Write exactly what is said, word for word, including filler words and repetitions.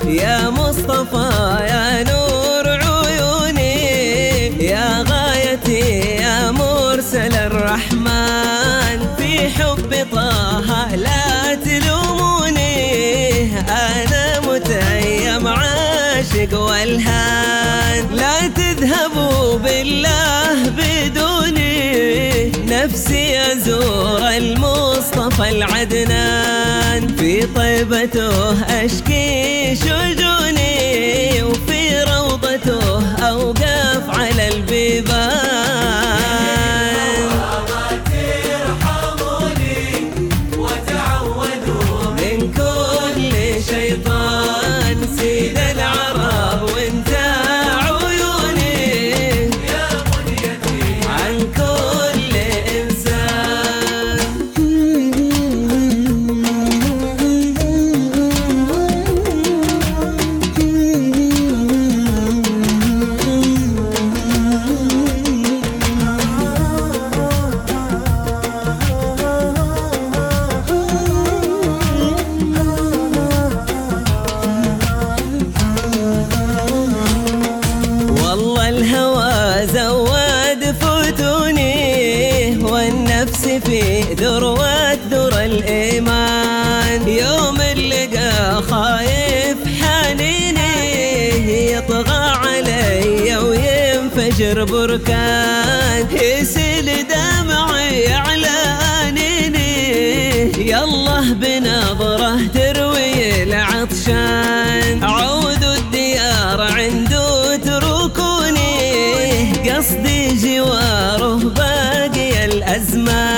يا مصطفى يا نور عيوني، يا غايتي يا مرسل الرحمن، في حب طه لا تلوموني، أنا متيم عاشق والهان، لا تذهبوا بالله بدوني، نفسي أزور المصطفى العدنان، في طيبته أشكي شجوني، وفي روضته أوقف على البيبان. من كل شيطان سيد العرب وانت عيوني، يا بنيتي عن كل إنسان. الهوى زود فتوني، والنفس في ذروة ذرى الإيمان، يوم اللقى خايف حنيني، يطغى علي وينفجر بركان، يسيل دمعي على أنيني، يالله بنظره تروي العطشان، عود الديار عنده تركوني، قصدي جواره باقي الأزمان.